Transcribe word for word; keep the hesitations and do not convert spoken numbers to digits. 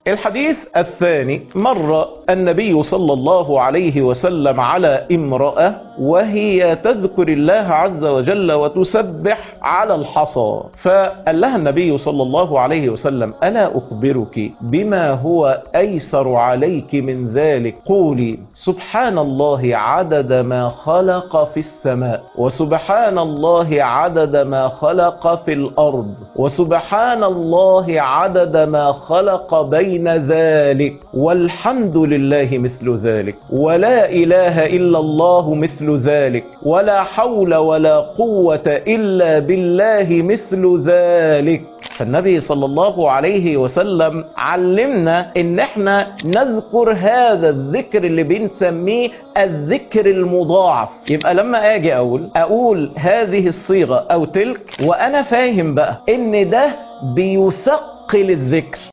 الحديث الثاني: مر النبي صلى الله عليه وسلم على امرأة وهي تذكر الله عز وجل وتسبح على الحصى، فقال لها النبي صلى الله عليه وسلم: ألا أخبرك بما هو أيسر عليك من ذلك؟ قولي سبحان الله عدد ما خلق في السماء، وسبحان الله عدد ما خلق في الأرض، وسبحان الله عدد ما خلق بين ذلك، والحمد لله مثل ذلك، ولا إله إلا الله مثل ذلك، ولا حول ولا قوة إلا بالله مثل ذلك. فالنبي صلى الله عليه وسلم علمنا ان احنا نذكر هذا الذكر اللي بنسميه الذكر المضاعف. يبقى لما اجي اقول اقول هذه الصيغة او تلك وانا فاهم بقى ان ده بيثقل الذكر،